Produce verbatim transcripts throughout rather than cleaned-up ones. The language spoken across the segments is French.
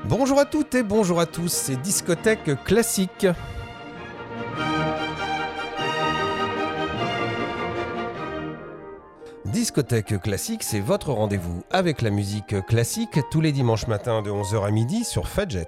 Bonjour à toutes et bonjour à tous, c'est Discothèque Classique. Discothèque Classique, c'est votre rendez-vous avec la musique classique tous les dimanches matins de onze heures à midi sur Fadjet.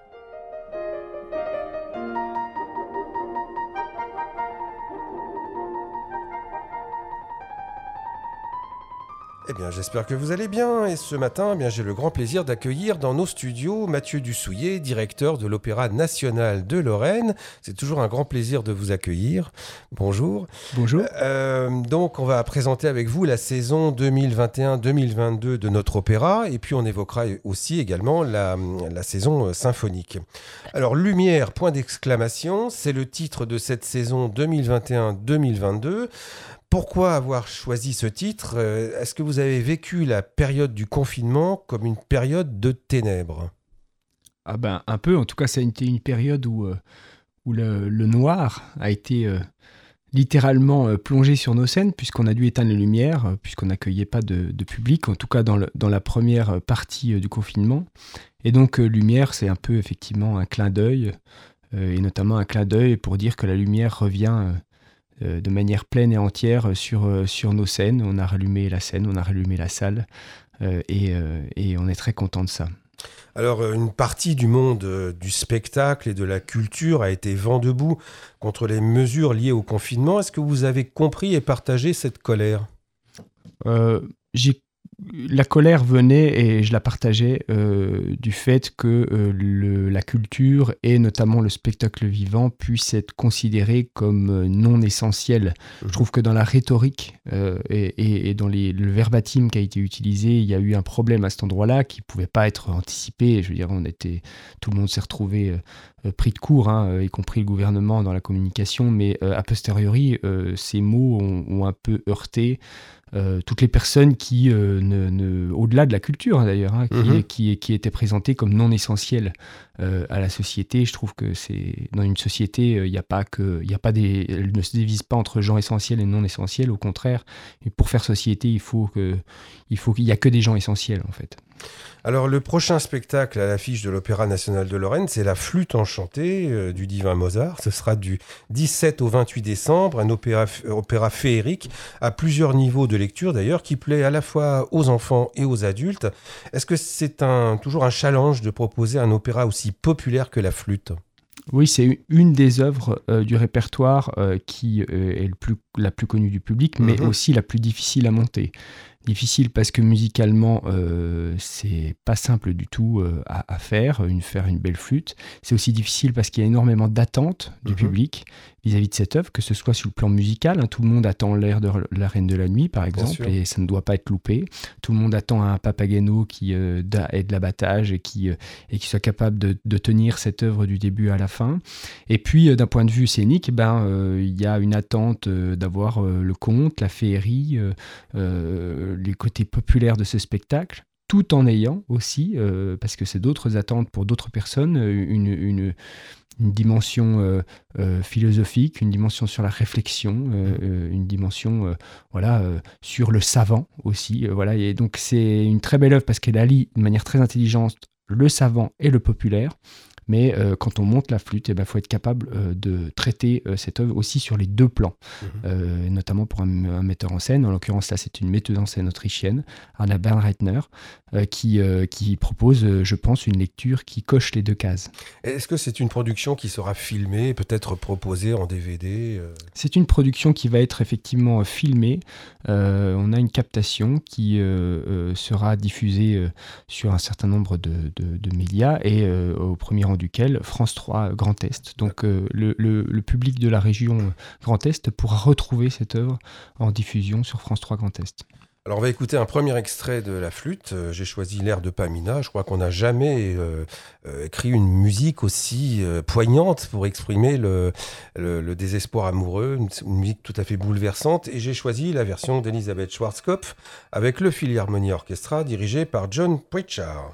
Eh bien, j'espère que vous allez bien et ce matin, eh bien, j'ai le grand plaisir d'accueillir dans nos studios Mathieu Dussouillet, directeur de l'Opéra National de Lorraine. C'est toujours un grand plaisir de vous accueillir. Bonjour. Bonjour. Euh, donc, on va présenter avec vous la saison deux mille vingt et un deux mille vingt-deux de notre opéra et puis on évoquera aussi également la, la saison symphonique. Alors, Lumière, point d'exclamation, c'est le titre de cette saison deux mille vingt et un deux mille vingt-deux. Pourquoi avoir choisi ce titre ? Est-ce que vous avez vécu la période du confinement comme une période de ténèbres ? Ah ben, un peu, en tout cas, ça a été une période où, euh, où le, le noir a été euh, littéralement euh, plongé sur nos scènes, puisqu'on a dû éteindre les lumières, euh, puisqu'on n'accueillait pas de, de public, en tout cas dans, le, dans la première partie euh, du confinement. Et donc, euh, Lumière, c'est un peu effectivement un clin d'œil, euh, et notamment un clin d'œil pour dire que la lumière revient euh, de manière pleine et entière sur, sur nos scènes. On a rallumé la scène, on a rallumé la salle euh, et, euh, et on est très content de ça. Alors, une partie du monde euh, du spectacle et de la culture a été vent debout contre les mesures liées au confinement. Est-ce que vous avez compris et partagé cette colère ? euh, j'ai La colère venait, et je la partageais, euh, du fait que euh, le, la culture et notamment le spectacle vivant puissent être considérés comme euh, non essentiels. Mmh. Je trouve que dans la rhétorique euh, et, et, et dans les, le verbatim qui a été utilisé, il y a eu un problème à cet endroit-là qui ne pouvait pas être anticipé. Je veux dire, on était, tout le monde s'est retrouvé euh, pris de court, hein, y compris le gouvernement dans la communication, mais euh, a posteriori, euh, ces mots ont, ont un peu heurté Euh, toutes les personnes qui, euh, ne, ne, au-delà de la culture hein, d'ailleurs, hein, qui, mmh. qui, qui étaient présentées comme non essentielles euh, à la société. Je trouve que c'est dans une société, il euh, n'y a pas que, il y a pas des, elle ne se divise pas entre gens essentiels et non essentiels. Au contraire, et pour faire société, il faut que, il faut qu'il y a que des gens essentiels en fait. Alors, le prochain spectacle à l'affiche de l'Opéra National de Lorraine, c'est La Flûte enchantée euh, du divin Mozart. Ce sera du dix-sept au vingt-huit décembre, un opéra, opéra féerique à plusieurs niveaux de lecture d'ailleurs, qui plaît à la fois aux enfants et aux adultes. Est-ce que c'est un, toujours un challenge de proposer un opéra aussi populaire que La Flûte ? Oui, c'est une des œuvres euh, du répertoire euh, qui euh, est le plus, la plus connue du public, mais mmh. aussi la plus difficile à monter. Difficile parce que musicalement, euh, c'est pas simple du tout euh, à, à faire, une, faire une belle flûte. C'est aussi difficile parce qu'il y a énormément d'attentes du mmh. public vis-à-vis de cette œuvre, que ce soit sur le plan musical. Hein, tout le monde attend l'air de La Reine de la Nuit, par exemple, et ça ne doit pas être loupé. Tout le monde attend un Papageno qui euh, ait de l'abattage et qui, euh, et qui soit capable de, de tenir cette œuvre du début à la fin. Et puis, euh, d'un point de vue scénique, ben, euh, il y a une attente euh, d'avoir euh, le conte, la féerie, euh, euh, les côtés populaires de ce spectacle, tout en ayant aussi, euh, parce que c'est d'autres attentes pour d'autres personnes, une, une, une dimension euh, euh, philosophique, une dimension sur la réflexion, euh, une dimension euh, voilà, euh, sur le savant aussi. Euh, voilà. Et donc c'est une très belle œuvre parce qu'elle allie de manière très intelligente le savant et le populaire. Mais euh, quand on monte la flûte, il eh ben, faut être capable euh, de traiter euh, cette œuvre aussi sur les deux plans, mmh. euh, notamment pour un, un metteur en scène. En l'occurrence, là, c'est une metteuse en scène autrichienne, Anna Bernreitner, euh, qui, euh, qui propose, euh, je pense, une lecture qui coche les deux cases. Est-ce que c'est une production qui sera filmée, peut-être proposée en D V D euh... C'est une production qui va être effectivement filmée. Euh, on a une captation qui euh, euh, sera diffusée euh, sur un certain nombre de, de, de médias et euh, au premier rang duquel France trois Grand Est. Donc euh, le, le, le public de la région Grand Est pourra retrouver cette œuvre en diffusion sur France trois Grand Est. Alors on va écouter un premier extrait de La Flûte. Euh, j'ai choisi l'air de Pamina. Je crois qu'on n'a jamais euh, euh, écrit une musique aussi euh, poignante pour exprimer le, le, le désespoir amoureux, une, une musique tout à fait bouleversante. Et j'ai choisi la version d'Elisabeth Schwarzkopf avec le Philharmonia Orchestra dirigé par John Pritchard.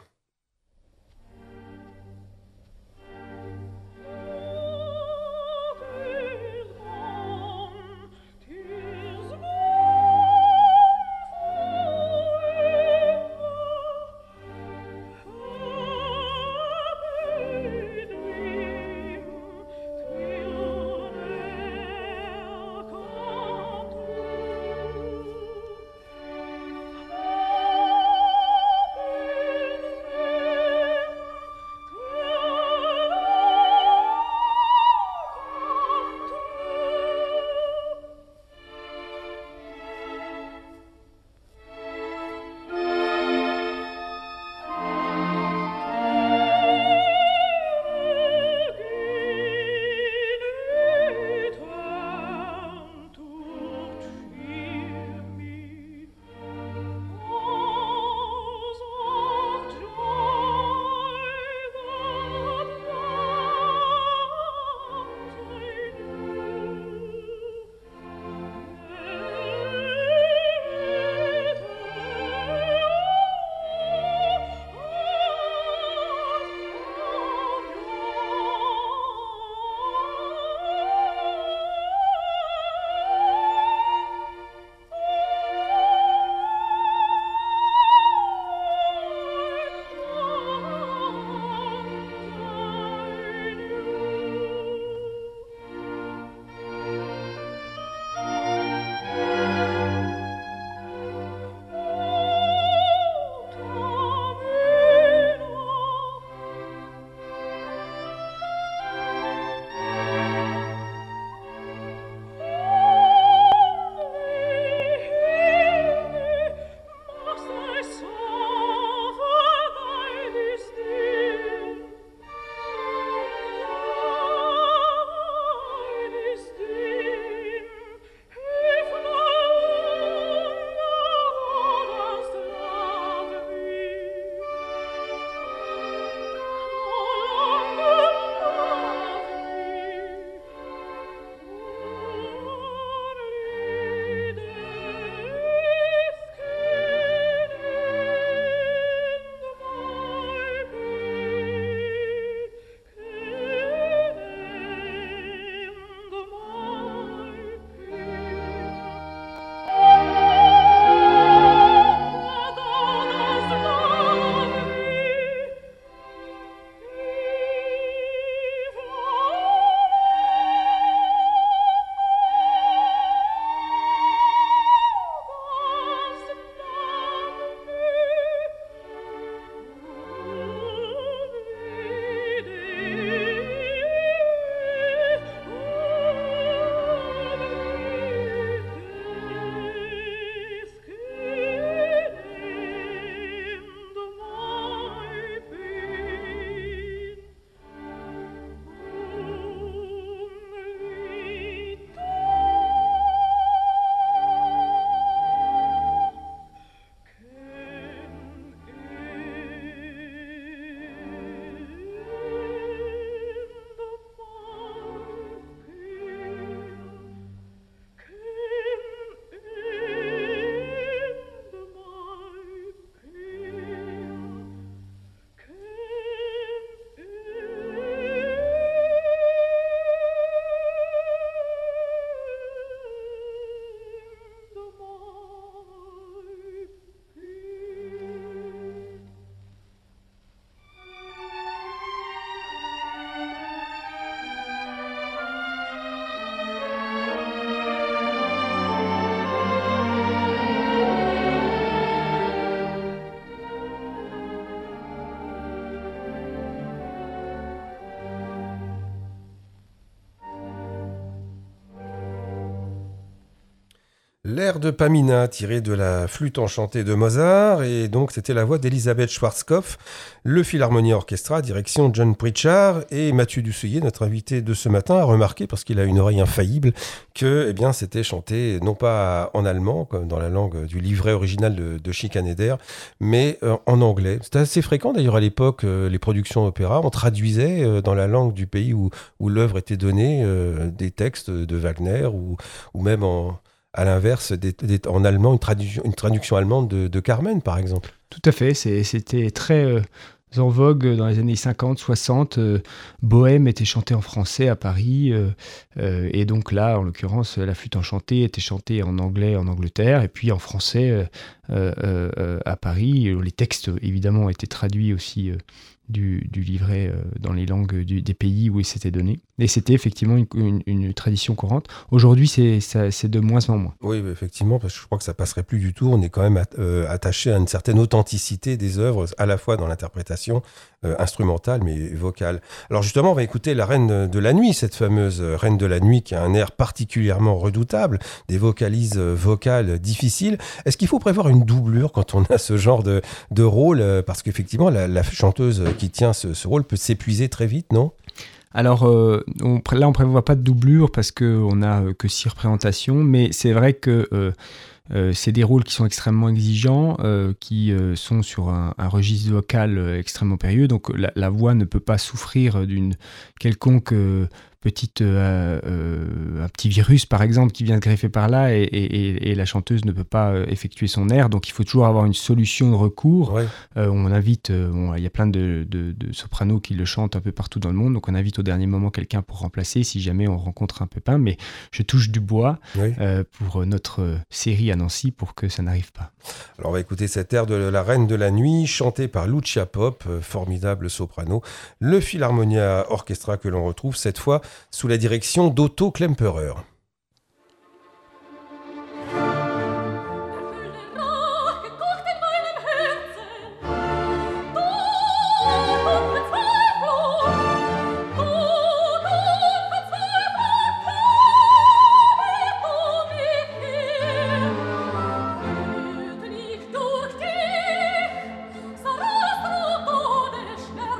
L'air de Pamina, tiré de la flûte enchantée de Mozart, et donc c'était la voix d'Elisabeth Schwarzkopf, le Philharmonia Orchestra, direction John Pritchard, et Mathieu Dussouillet, notre invité de ce matin, a remarqué, parce qu'il a une oreille infaillible, que eh bien, c'était chanté non pas en allemand, comme dans la langue du livret original de, de Schikaneder, mais euh, en anglais. C'était assez fréquent d'ailleurs à l'époque, euh, les productions d'opéra, on traduisait euh, dans la langue du pays où, où l'œuvre était donnée euh, des textes de Wagner, ou, ou même en... à l'inverse, des, des, en allemand, une, tradu- une traduction allemande de, de Carmen, par exemple. Tout à fait, c'est, c'était très euh, en vogue dans les années cinquante, soixante. Euh, Bohème était chanté en français à Paris, euh, euh, et donc là, en l'occurrence, la flûte enchantée était chantée en anglais en Angleterre, et puis en français euh, euh, euh, à Paris. Les textes, évidemment, étaient traduits aussi euh, du, du livret euh, dans les langues du, des pays où il s'était donné. Et c'était effectivement une, une, une tradition courante. Aujourd'hui, c'est, ça, c'est de moins en moins. Oui, effectivement, parce que je crois que ça passerait plus du tout. On est quand même at- euh, attaché à une certaine authenticité des œuvres, à la fois dans l'interprétation euh, instrumentale, mais vocale. Alors justement, on va écouter la Reine de la Nuit, cette fameuse Reine de la Nuit qui a un air particulièrement redoutable, des vocalises vocales difficiles. Est-ce qu'il faut prévoir une doublure quand on a ce genre de, de rôle ? Parce qu'effectivement, la, la chanteuse qui tient ce, ce rôle peut s'épuiser très vite, non ? Alors euh, on, là, on ne prévoit pas de doublure parce qu'on n'a euh, que six représentations, mais c'est vrai que euh, euh, c'est des rôles qui sont extrêmement exigeants, euh, qui euh, sont sur un, un registre vocal euh, extrêmement périlleux, donc la, la voix ne peut pas souffrir d'une quelconque... Euh, petite, euh, euh, un petit virus par exemple qui vient se greffer par là et, et, et la chanteuse ne peut pas euh, effectuer son air, donc il faut toujours avoir une solution de recours. Ouais. Euh, on invite, euh, bon, il y a plein de, de, de sopranos qui le chantent un peu partout dans le monde, donc on invite au dernier moment quelqu'un pour remplacer si jamais on rencontre un pépin, mais je touche du bois oui. euh, pour notre série à Nancy pour que ça n'arrive pas. Alors on va écouter cet air de La Reine de la Nuit chanté par Lucia Pop, formidable soprano, le Philharmonia Orchestra que l'on retrouve cette fois sous la direction d'Otto Klemperer.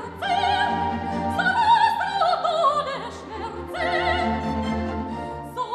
So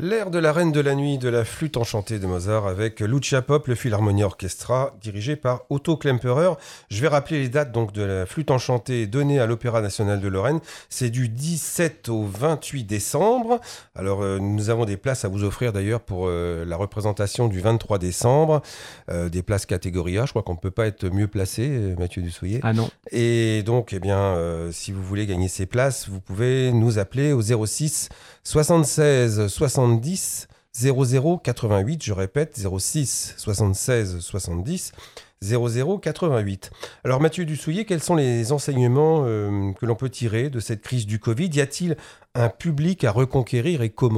L'air de la Reine de la Nuit de la flûte enchantée de Mozart avec Lucia Pop, le Philharmonia Orchestra, dirigé par Otto Klemperer. Je vais rappeler les dates donc, de la flûte enchantée donnée à l'Opéra National de Lorraine. C'est du dix-sept au vingt-huit décembre. Alors, euh, nous avons des places à vous offrir d'ailleurs pour euh, la représentation du vingt-trois décembre. Euh, des places catégorie A, je crois qu'on ne peut pas être mieux placé, Mathieu Dussouillet. Ah non. Et donc, eh bien, euh, si vous voulez gagner ces places, vous pouvez nous appeler au zéro six soixante-seize soixante-dix zéro zéro quatre-vingt-huit. Je répète, zéro six soixante-seize soixante-dix zéro zéro quatre-vingt-huit. Alors Mathieu Dussouillet, quels sont les enseignements euh, que l'on peut tirer de cette crise du Covid ? Y a-t-il un public à reconquérir et comment ?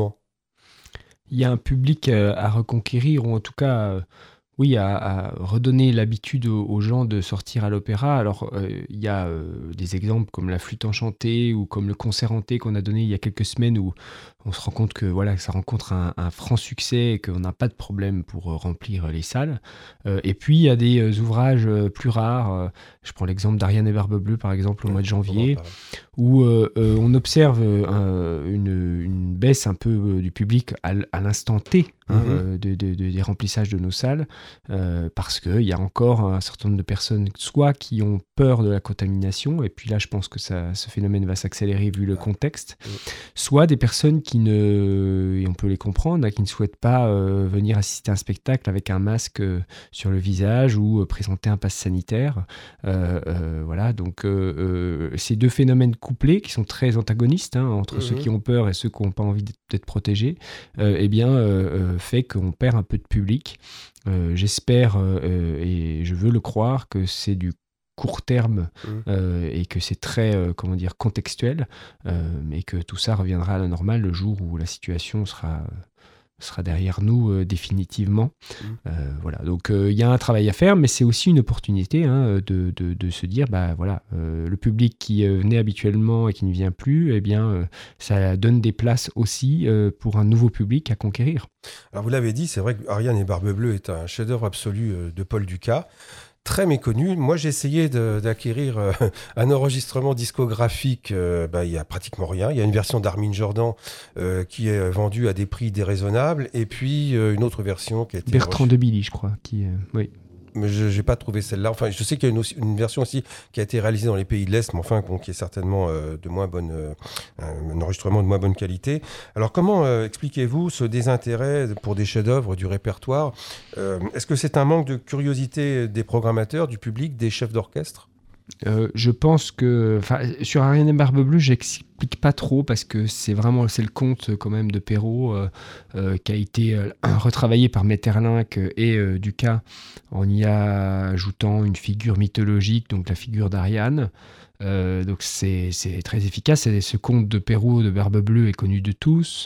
Il y a un public euh, à reconquérir, ou en tout cas... Euh... Oui, à, à redonner l'habitude aux, aux gens de sortir à l'opéra. Alors, euh, il y a euh, des exemples comme la flûte enchantée ou comme le concert hanté qu'on a donné il y a quelques semaines où on se rend compte que voilà, ça rencontre un, un franc succès et qu'on n'a pas de problème pour euh, remplir les salles. Euh, et puis, il y a des euh, ouvrages euh, plus rares. Euh, je prends l'exemple d'Ariane et Barbe Bleue, par exemple, au mois de janvier, où euh, euh, on observe euh, une, une baisse un peu euh, du public à, à l'instant T, hein, mm-hmm. euh, de, de, de, des remplissages de nos salles. Euh, parce qu'il y a encore un certain nombre de personnes, soit qui ont peur de la contamination, et puis là je pense que ça, ce phénomène va s'accélérer vu le contexte, soit des personnes qui ne, et on peut les comprendre, hein, qui ne souhaitent pas euh, venir assister à un spectacle avec un masque euh, sur le visage ou euh, présenter un pass sanitaire. Euh, euh, voilà, donc euh, euh, ces deux phénomènes couplés qui sont très antagonistes hein, entre mmh. ceux qui ont peur et ceux qui n'ont pas envie d'être, d'être protégés, euh, eh bien euh, euh, fait qu'on perd un peu de public. Euh, j'espère euh, et je veux le croire que c'est du court terme mmh. euh, et que c'est très euh, comment dire contextuel euh, et que tout ça reviendra à la normale le jour où la situation sera sera derrière nous euh, définitivement. Mmh. Euh, voilà, donc il euh, y a un travail à faire, mais c'est aussi une opportunité hein, de, de, de se dire, bah voilà, euh, le public qui euh, venait habituellement et qui ne vient plus, eh bien, euh, ça donne des places aussi euh, pour un nouveau public à conquérir. Alors vous l'avez dit, c'est vrai que Ariane et Barbe Bleue est un chef-d'œuvre absolu de Paul Dukas. Très méconnu. Moi, j'ai essayé de, d'acquérir euh, un enregistrement discographique. Euh, bah, il n'y a pratiquement rien. Il y a une version d'Armin Jordan euh, qui est vendue à des prix déraisonnables. Et puis, euh, une autre version qui a été... Bertrand de Billy, je crois. Qui, euh, oui. Mais je n'ai pas trouvé celle-là. Enfin, je sais qu'il y a une, aussi, une version aussi qui a été réalisée dans les pays de l'Est, mais enfin, bon, qui est certainement euh, de moins bonne, euh, un enregistrement de moins bonne qualité. Alors, comment euh, expliquez-vous ce désintérêt pour des chefs-d'œuvre du répertoire ? euh, Est-ce que c'est un manque de curiosité des programmateurs, du public, des chefs d'orchestre ? Euh, je pense que sur Ariane et Barbe Bleue, j'explique pas trop parce que c'est vraiment c'est le conte quand même de Perrault euh, euh, qui a été euh, retravaillé par Maeterlinck et euh, Dukas en y ajoutant une figure mythologique, donc la figure d'Ariane. Euh, donc c'est, c'est très efficace. Et ce conte de Perrault de Barbe Bleue est connu de tous.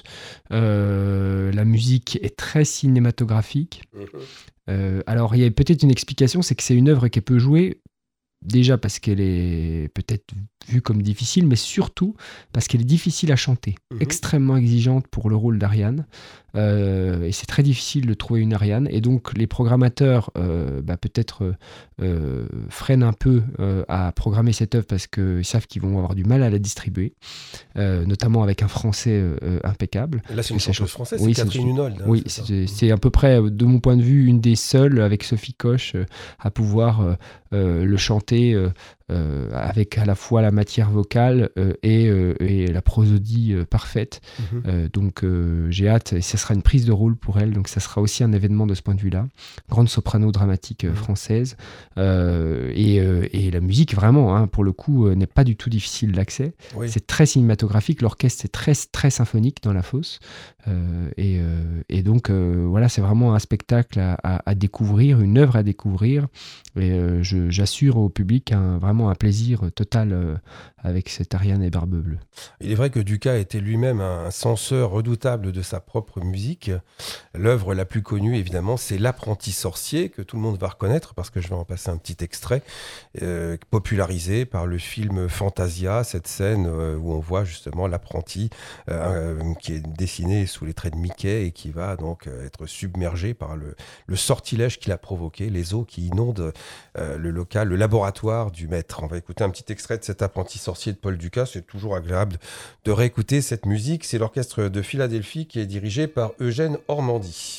Euh, la musique est très cinématographique. Euh, alors il y a peut-être une explication, c'est que c'est une œuvre qui est peu jouée. Déjà parce qu'elle est peut-être vue comme difficile, mais surtout parce qu'elle est difficile à chanter, mmh. extrêmement exigeante pour le rôle d'Ariane. Euh, et c'est très difficile de trouver une Ariane. Et donc les programmateurs euh, bah, peut-être euh, freinent un peu euh, à programmer cette œuvre parce qu'ils savent qu'ils vont avoir du mal à la distribuer, euh, notamment avec un français euh, impeccable. Là c'est une chanteuse française, oui, c'est Catherine Hunold. Hein, oui, c'est, c'est, c'est à peu près, de mon point de vue, une des seules, avec Sophie Coche, euh, à pouvoir euh, euh, le chanter euh, euh, avec à la fois la matière vocale euh, et, euh, et la prosodie euh, parfaite. Mm-hmm. Euh, donc euh, j'ai hâte, et ce sera une prise de rôle pour elle, donc ça sera aussi un événement de ce point de vue-là. Grande soprano dramatique euh, mm-hmm. française. Euh, et, euh, et la musique, vraiment, hein, pour le coup, euh, n'est pas du tout difficile d'accès. Oui. C'est très cinématographique, l'orchestre est très, très symphonique dans la fosse. Euh, et, euh, et donc, euh, voilà, c'est vraiment un spectacle à, à, à découvrir, une œuvre à découvrir. Et euh, je, j'assure au public un, vraiment un plaisir total euh, avec cette Ariane et Barbe Bleue. Il est vrai que Dukas était lui-même un censeur redoutable de sa propre musique. L'œuvre la plus connue, évidemment, c'est L'Apprenti sorcier, que tout le monde va reconnaître, parce que je vais en passer un petit extrait, euh, popularisé par le film Fantasia, cette scène euh, où on voit justement l'apprenti euh, euh, qui est dessiné sous les traits de Mickey et qui va donc euh, être submergé par le, le sortilège qu'il a provoqué, les eaux qui inondent euh, le local, le laboratoire du maître lettres. On va écouter un petit extrait de cet apprenti sorcier de Paul Dukas. C'est toujours agréable de réécouter cette musique. C'est l'orchestre de Philadelphie qui est dirigé par Eugène Ormandy.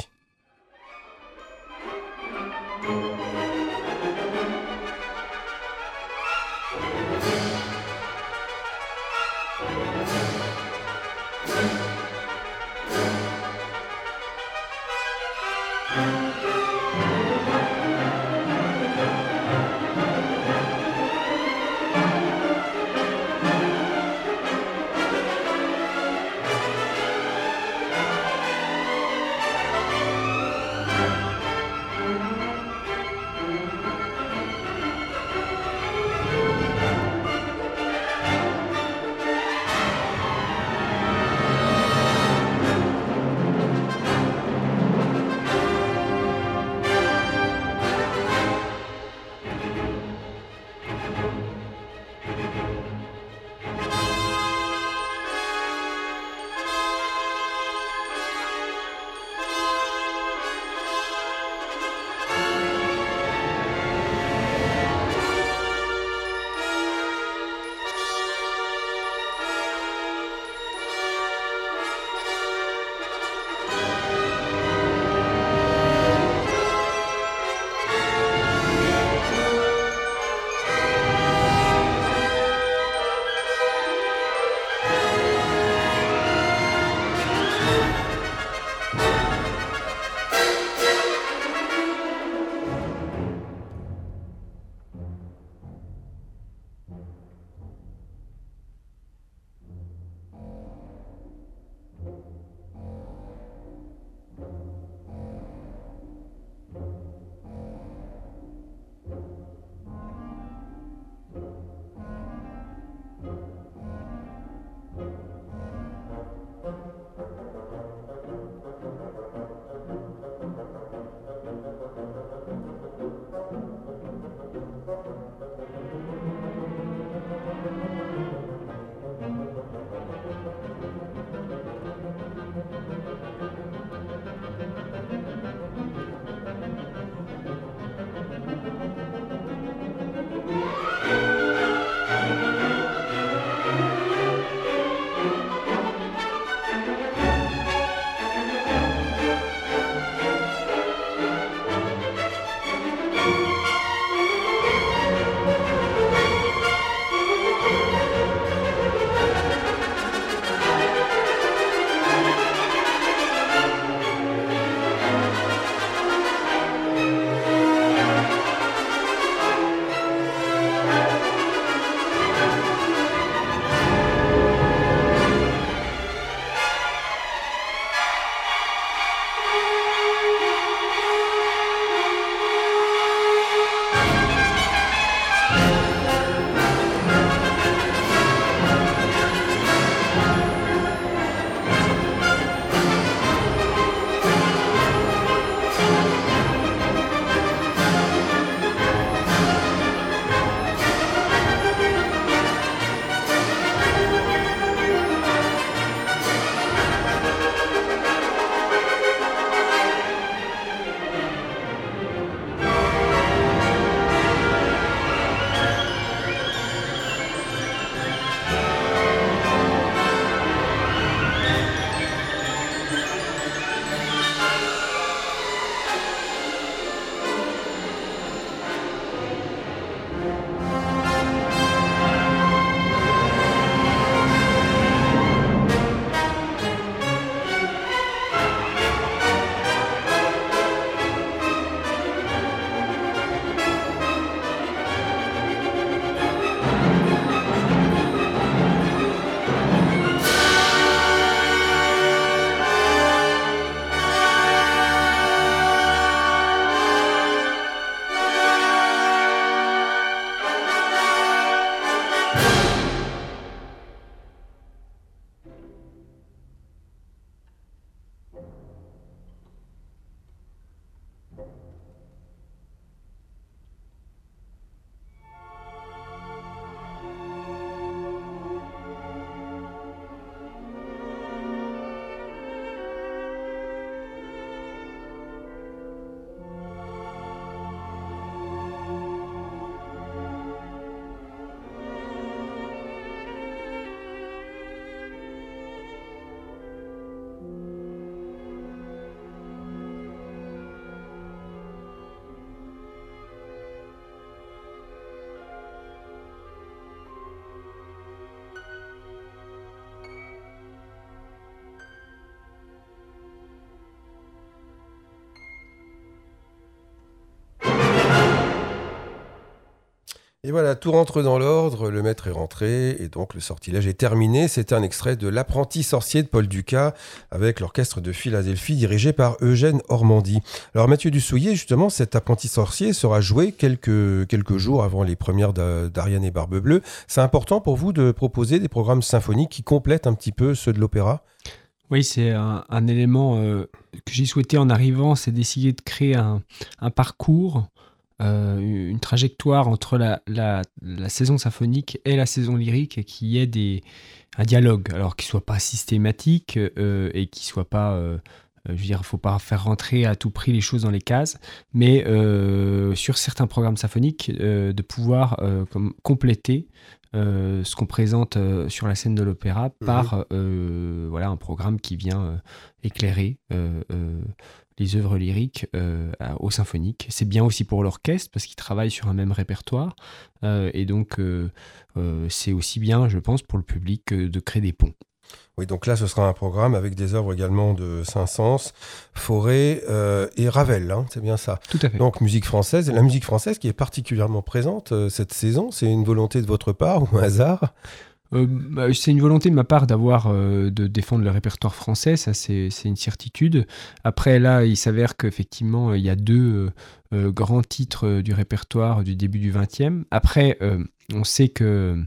Et voilà, tout rentre dans l'ordre, le maître est rentré et donc le sortilège est terminé. C'était un extrait de L'apprenti sorcier de Paul Dukas avec l'orchestre de Philadelphie dirigé par Eugène Ormandy. Alors Mathieu Dussouillet, justement, cet apprenti sorcier sera joué quelques, quelques jours avant les premières d'Ariane et Barbe-Bleue. C'est important pour vous de proposer des programmes symphoniques qui complètent un petit peu ceux de l'opéra ? Oui, c'est un, un élément euh, que j'ai souhaité en arrivant, c'est d'essayer de créer un, un parcours, Euh, une trajectoire entre la, la, la saison symphonique et la saison lyrique et qu'il y ait des, un dialogue, alors qu'il ne soit pas systématique euh, et qu'il ne soit pas... Euh, je veux dire, il ne faut pas faire rentrer à tout prix les choses dans les cases, mais euh, sur certains programmes symphoniques, euh, de pouvoir euh, comme compléter euh, ce qu'on présente euh, sur la scène de l'opéra mmh. par euh, voilà, un programme qui vient euh, éclairer euh, euh, les œuvres lyriques euh, au symphonique. C'est bien aussi pour l'orchestre parce qu'ils travaillent sur un même répertoire euh, et donc euh, euh, c'est aussi bien, je pense, pour le public euh, de créer des ponts. Oui, donc là, ce sera un programme avec des œuvres également de Saint-Saëns, Fauré euh, et Ravel, hein, c'est bien ça. Tout à fait. Donc, musique française. La musique française qui est particulièrement présente euh, cette saison, c'est une volonté de votre part ou un hasard ? Euh, bah, c'est une volonté de ma part d'avoir euh, de défendre le répertoire français, ça c'est, c'est une certitude. Après là, il s'avère qu'effectivement il y a deux euh, grands titres euh, du répertoire du début du vingtième. Après, euh, on sait que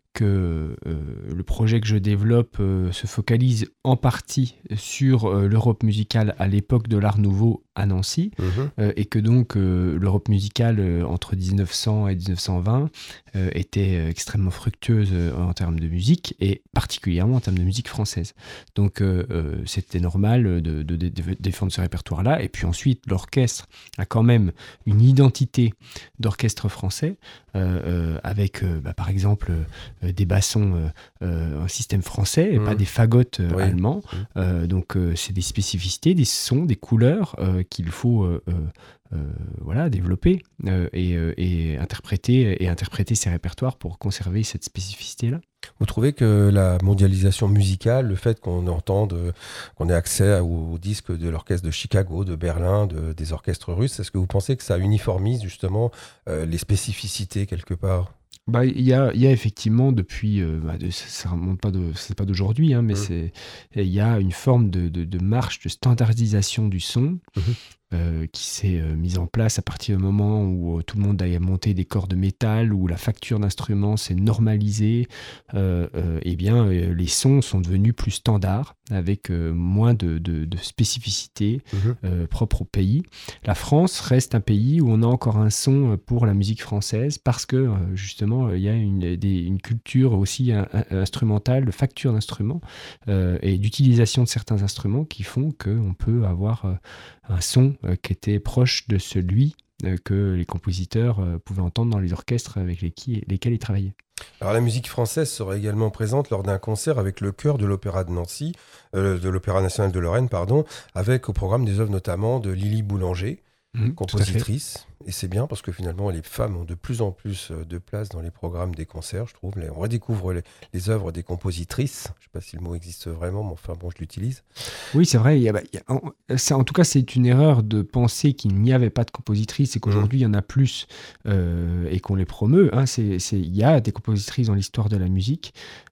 que euh, le projet que je développe euh, se focalise en partie sur euh, l'Europe musicale à l'époque de l'Art Nouveau à Nancy, mmh. euh, et que donc euh, l'Europe musicale euh, entre dix-neuf cents et dix-neuf cent vingt euh, était euh, extrêmement fructueuse euh, en termes de musique, et particulièrement en termes de musique française. Donc euh, euh, c'était normal de, de, de, de défendre ce répertoire-là, et puis ensuite l'orchestre a quand même une identité d'orchestre français, euh, euh, avec euh, bah, par exemple euh, des bassons, euh, euh, un système français, et mmh. pas des fagottes euh, oui. allemands. Mmh. Euh, donc euh, c'est des spécificités, des sons, des couleurs euh, qu'il faut euh, euh, voilà, développer euh, et, euh, et, interpréter, et interpréter ces répertoires pour conserver cette spécificité-là. Vous trouvez que la mondialisation musicale, le fait qu'on entende, qu'on ait accès aux disques de l'orchestre de Chicago, de Berlin, de, des orchestres russes, est-ce que vous pensez que ça uniformise justement euh, les spécificités quelque part ? Bah, il y a, il y a effectivement depuis, euh, bah, de, ça remonte pas de, c'est pas d'aujourd'hui, hein, mais mmh. c'est, il y a une forme de, de, de marche de standardisation du son. Mmh. Euh, qui s'est euh, mise en place à partir du moment où euh, tout le monde a monté des corps de métal, où la facture d'instruments s'est normalisée, euh, euh, eh bien, euh, les sons sont devenus plus standards, avec euh, moins de, de, de spécificités mmh. euh, propres au pays. La France reste un pays où on a encore un son pour la musique française, parce que euh, justement, il y a une, des, une culture aussi un, un, instrumentale, de facture d'instruments, euh, et d'utilisation de certains instruments qui font qu'on peut avoir euh, un son euh, qui était proche de celui euh, que les compositeurs euh, pouvaient entendre dans les orchestres avec lesquels, lesquels ils travaillaient. Alors la musique française sera également présente lors d'un concert avec le chœur de l'Opéra de Nancy, euh, de l'Opéra national de Lorraine, pardon, avec au programme des œuvres notamment de Lily Boulanger, mmh, compositrice. Et c'est bien parce que finalement, les femmes ont de plus en plus de place dans les programmes des concerts, je trouve. On redécouvre les, les œuvres des compositrices. Je ne sais pas si le mot existe vraiment, mais enfin bon, je l'utilise. Oui, c'est vrai. Il y a, il y a, en, ça, en tout cas, c'est une erreur de penser qu'il n'y avait pas de compositrices et qu'aujourd'hui, mmh. il y en a plus euh, et qu'on les promeut. Hein. C'est, c'est, il y a des compositrices dans l'histoire de la musique.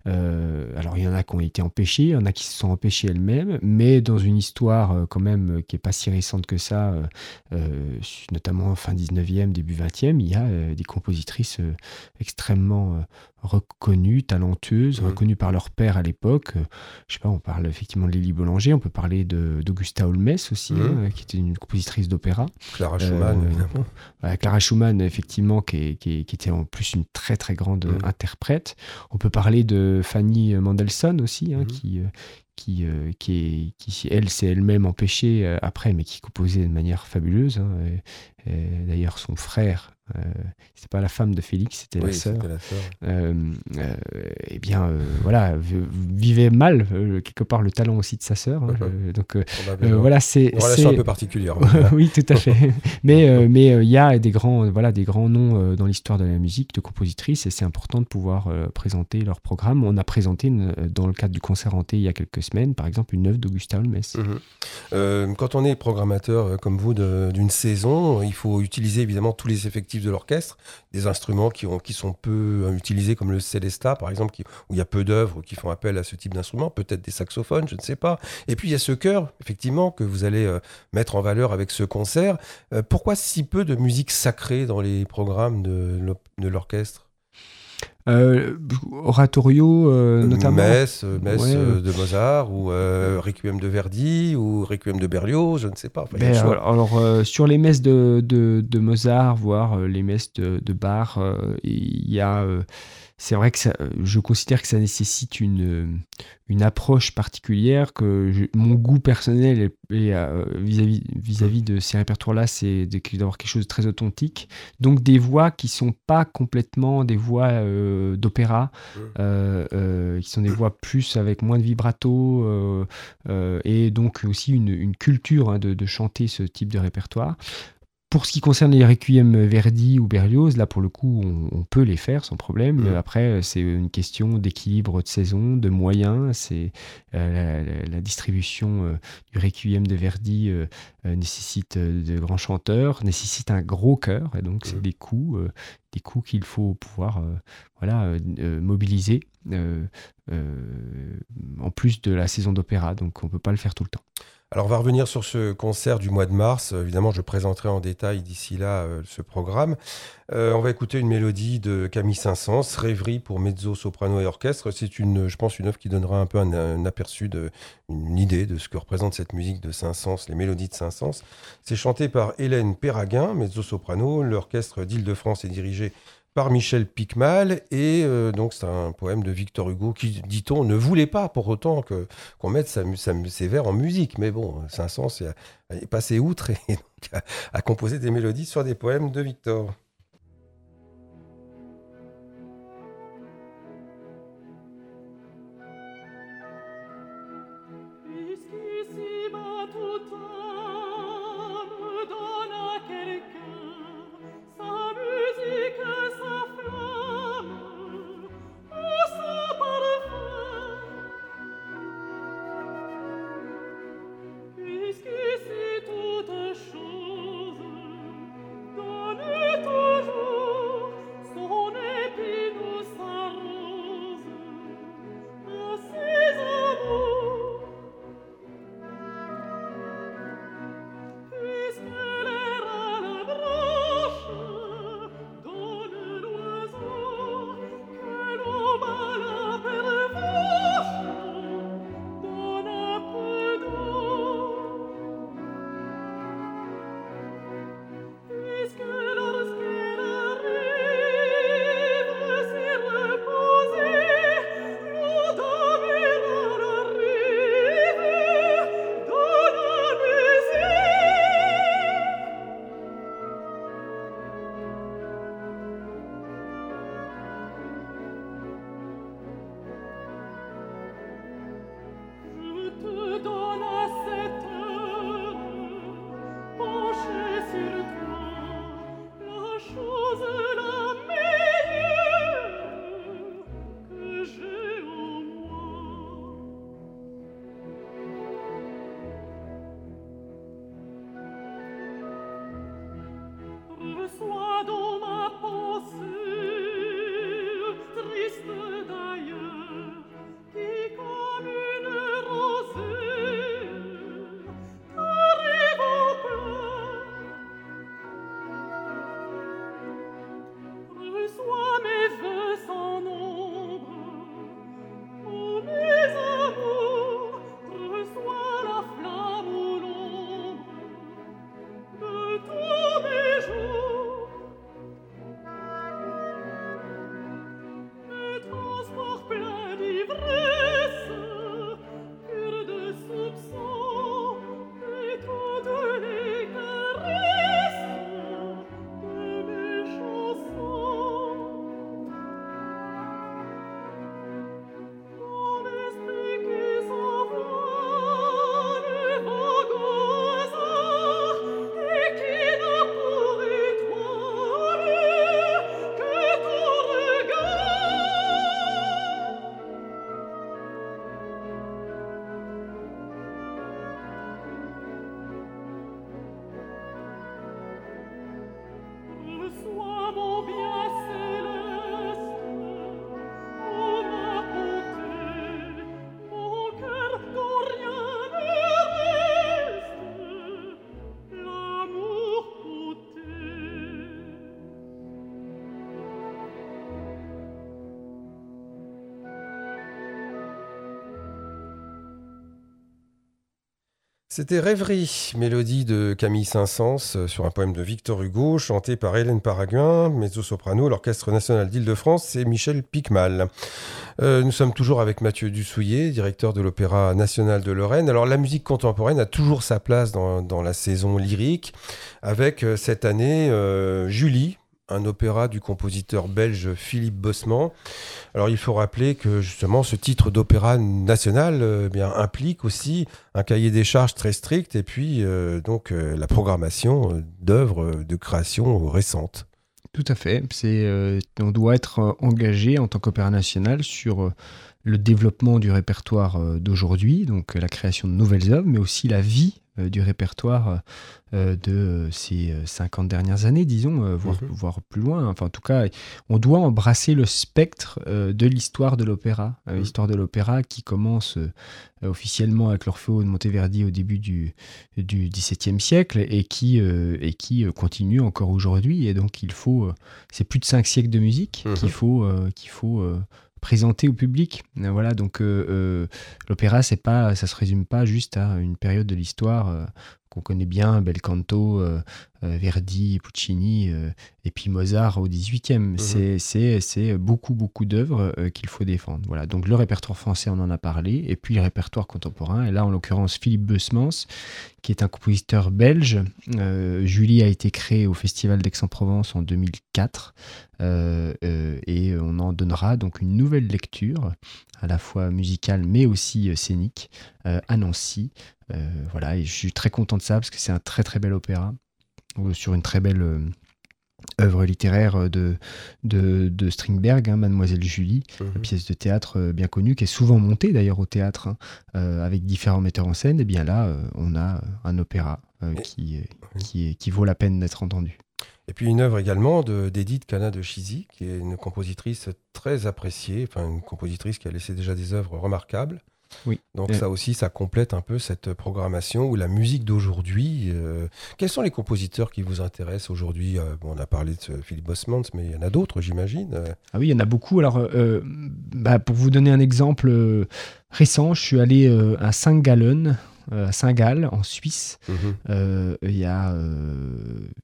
Euh, alors, il y en a qui ont été empêchées, il y en a qui se sont empêchées elles-mêmes, mais dans une histoire euh, quand même qui n'est pas si récente que ça, euh, euh, notamment fin dix-neuvième, début vingtième, il y a euh, des compositrices euh, extrêmement euh, reconnues, talentueuses, mmh. reconnues par leur père à l'époque. Euh, je sais pas, on parle effectivement de Lily Boulanger, on peut parler de, d'Augusta Holmes aussi, mmh. hein, qui était une compositrice d'opéra. Clara Schumann, euh, évidemment. Voilà, Clara Schumann, effectivement, qui, est, qui, est, qui était en plus une très très grande mmh. interprète. On peut parler de Fanny Mendelssohn aussi, hein, mmh. qui... Euh, Qui, euh, qui, est, qui, elle, s'est elle-même empêchée euh, après, mais qui composait de manière fabuleuse. Hein, et, et d'ailleurs, son frère, euh, c'était pas la femme de Félix, c'était oui, la sœur. C'était la sœur. Euh, euh, eh bien, euh, voilà, vivait mal euh, quelque part le talent aussi de sa sœur. Hein, uh-huh. Donc, euh, euh, voilà, c'est une relation c'est... un peu particulière. Oui, tout à fait. mais il euh, mais il euh, y a des grands, voilà, des grands noms euh, dans l'histoire de la musique, de compositrices, et c'est important de pouvoir euh, présenter leur programme. On a présenté une, dans le cadre du concert hanté il y a quelques semaines, par exemple, une œuvre d'Augusta Holmes. Uh-huh. Euh, quand on est programmateur euh, comme vous de, d'une saison, il faut utiliser évidemment tous les effectifs dispositifs de l'orchestre, des instruments qui, ont, qui sont peu utilisés comme le Célesta par exemple, qui, où il y a peu d'œuvres qui font appel à ce type d'instruments, peut-être des saxophones, je ne sais pas. Et puis il y a ce chœur, effectivement, que vous allez euh, mettre en valeur avec ce concert. Euh, pourquoi si peu de musique sacrée dans les programmes de, de l'orchestre ? Euh, oratorio, euh, notamment. Messe, messe ouais, euh, de Mozart, ou euh, Requiem de Verdi, ou Requiem de Berlioz, je ne sais pas. Enfin, ben, alors, alors euh, sur les messes de, de, de Mozart, voire euh, les messes de, de Bach, euh, il y a... Euh, c'est vrai que ça, je considère que ça nécessite une, une approche particulière, que je, mon goût personnel est, est, euh, vis-à-vis, vis-à-vis de ces répertoires-là, c'est d'avoir quelque chose de très authentique. Donc des voix qui ne sont pas complètement des voix euh, d'opéra, euh, euh, qui sont des voix plus avec moins de vibrato, euh, euh, et donc aussi une, une culture hein, de, de chanter ce type de répertoire. Pour ce qui concerne les requiem Verdi ou Berlioz, là pour le coup on, on peut les faire sans problème. Mmh. Après c'est une question d'équilibre de saison, de moyens. C'est euh, la, la distribution euh, du requiem de Verdi euh, euh, nécessite de grands chanteurs, nécessite un gros chœur, et donc c'est mmh. des coûts, euh, des coûts qu'il faut pouvoir euh, voilà euh, mobiliser euh, euh, en plus de la saison d'opéra. Donc on peut pas le faire tout le temps. Alors, on va revenir sur ce concert du mois de mars. Évidemment, je présenterai en détail d'ici là euh, ce programme. Euh, on va écouter une mélodie de Camille Saint-Saëns, Rêverie pour mezzo, soprano et orchestre. C'est, une, je pense, une œuvre qui donnera un peu un, un aperçu, de, une idée de ce que représente cette musique de Saint-Saëns, les mélodies de Saint-Saëns. C'est chanté par Hélène Perraguin, mezzo-soprano. L'orchestre d'Île-de-France est dirigé par Michel Picmal, et euh, donc c'est un poème de Victor Hugo qui, dit-on, ne voulait pas pour autant que, qu'on mette sa, sa, ses vers en musique. Mais bon, Saint-Saëns est, est passé outre et donc a, a composé des mélodies sur des poèmes de Victor. Puisqu'ici toute chose donne ton C'était Rêverie, mélodie de Camille Saint-Saëns sur un poème de Victor Hugo, chanté par Hélène Paraguin, mezzo-soprano, l'Orchestre National d'Île-de-France et Michel Picmal. Euh, nous sommes toujours avec Mathieu Dussouillet, directeur de l'Opéra National de Lorraine. Alors la musique contemporaine a toujours sa place dans, dans la saison lyrique, avec euh, cette année euh, Julie, un opéra du compositeur belge Philippe Bosman. Alors il faut rappeler que justement ce titre d'opéra national euh, bien, implique aussi un cahier des charges très strict et puis euh, donc euh, la programmation d'œuvres de création récentes. Tout à fait. C'est, euh, on doit être engagé en tant qu'opéra national sur euh, le développement du répertoire euh, d'aujourd'hui, donc euh, la création de nouvelles œuvres, mais aussi la vie euh, du répertoire euh, de euh, ces cinquante dernières années, disons, euh, voire, mmh. voire plus loin. Enfin, en tout cas, on doit embrasser le spectre euh, de l'histoire de l'opéra. Euh, mmh. L'histoire de l'opéra qui commence euh, officiellement avec l'Orfeo de Monteverdi au début du, du XVIIe siècle et qui, euh, et qui continue encore aujourd'hui. Et donc, il faut... Euh, c'est plus de cinq siècles de musique mmh. qu'il faut... Euh, qu'il faut euh, présenté au public. Voilà, donc euh, euh, l'opéra, c'est pas, ça se résume pas juste à une période de l'histoire euh, qu'on connaît bien, Bel Canto, euh, euh, Verdi, Puccini, euh, et puis Mozart au dix-huitième. Mmh. C'est, c'est, c'est beaucoup, beaucoup d'œuvres euh, qu'il faut défendre. Voilà, donc le répertoire français, on en a parlé, et puis le répertoire contemporain. Et là, en l'occurrence, Philippe Bosmans, qui est un compositeur belge. Euh, Julie a été créée au Festival d'Aix-en-Provence en deux mille quatre, euh, euh, et on en donnera donc une nouvelle lecture, à la fois musicale, mais aussi euh, scénique, euh, à Nancy. Euh, voilà, et je suis très content de ça, parce que c'est un très, très bel opéra, sur une très belle euh, œuvre littéraire de, de, de Strindberg, hein, Mademoiselle Julie, mmh. une pièce de théâtre euh, bien connue, qui est souvent montée d'ailleurs au théâtre, hein, euh, avec différents metteurs en scène. Et bien là, euh, on a un opéra euh, qui, euh, qui, qui vaut la peine d'être entendu. Et puis une œuvre également de, d'Edith Cana de Chizy, qui est une compositrice très appréciée, enfin une compositrice qui a laissé déjà des œuvres remarquables. Oui. Donc euh... ça aussi, ça complète un peu cette programmation où la musique d'aujourd'hui... Euh... Quels sont les compositeurs qui vous intéressent aujourd'hui ? euh, bon, on a parlé de Philippe Bosmans, mais il y en a d'autres, j'imagine. Ah oui, il y en a beaucoup. Alors, euh, bah, pour vous donner un exemple euh, récent, je suis allé euh, à Saint-Gallen, euh, à Saint-Gall, en Suisse, mm-hmm. euh, il y a... Euh,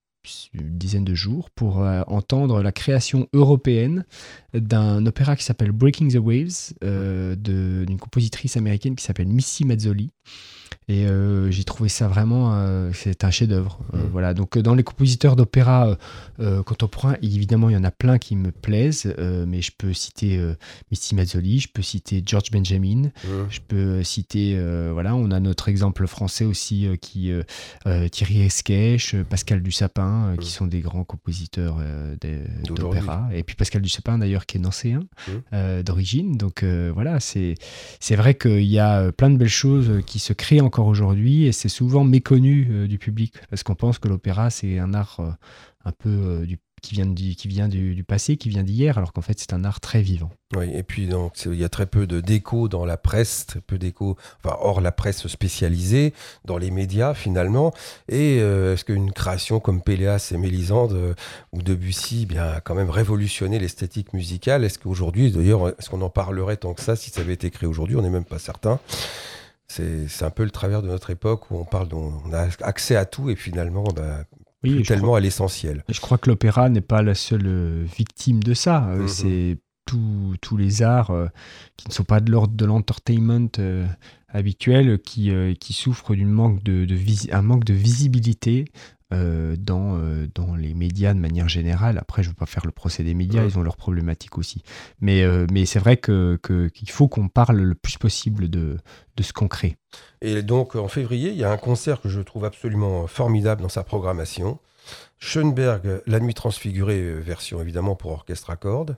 une dizaine de jours pour euh, entendre la création européenne d'un opéra qui s'appelle Breaking the Waves euh, de, d'une compositrice américaine qui s'appelle Missy Mazzoli. Et euh, j'ai trouvé ça vraiment, euh, c'est un chef-d'œuvre. Euh, mmh. Voilà. Donc dans les compositeurs d'opéra euh, contemporains, évidemment, il y en a plein qui me plaisent, euh, mais je peux citer euh, Missy Mazzoli, je peux citer George Benjamin, mmh. je peux citer, euh, voilà, on a notre exemple français aussi euh, qui euh, euh, Thierry Esquèche, Pascal Dussapin, euh, mmh. qui sont des grands compositeurs euh, de, d'opéra. Et puis Pascal Dussapin d'ailleurs qui est nancéen mmh. euh, d'origine. Donc euh, voilà, c'est c'est vrai qu'il y a plein de belles choses qui se créent encore aujourd'hui, et c'est souvent méconnu euh, du public, parce qu'on pense que l'opéra c'est un art euh, un peu euh, du, qui vient, du, qui vient du, du passé, qui vient d'hier, alors qu'en fait c'est un art très vivant. Oui, et puis donc il y a très peu de d'écho dans la presse, très peu d'écho, enfin hors la presse spécialisée, dans les médias finalement. Et euh, est-ce qu'une création comme Péléas et Mélisande euh, ou Debussy, bien a quand même révolutionné l'esthétique musicale ? Est-ce qu'aujourd'hui, d'ailleurs, est-ce qu'on en parlerait tant que ça si ça avait été créé aujourd'hui ? On n'est même pas certain. C'est, c'est un peu le travers de notre époque où on parle, on a accès à tout et finalement, bah, oui, plus tellement crois, à l'essentiel. Je crois que l'opéra n'est pas la seule victime de ça. Mm-hmm. C'est tout, tous les arts euh, qui ne sont pas de l'ordre de l'entertainment euh, habituel qui, euh, qui souffrent d'un manque de, de, visi- un manque de visibilité. Euh, dans, euh, dans les médias de manière générale. Après, je ne veux pas faire le procès des médias, mmh. ils ont leurs problématiques aussi. Mais, euh, mais c'est vrai que, que, qu'il faut qu'on parle le plus possible de, de ce qu'on crée. Et donc, en février, il y a un concert que je trouve absolument formidable dans sa programmation. Schönberg, La Nuit transfigurée, version évidemment pour orchestre à cordes.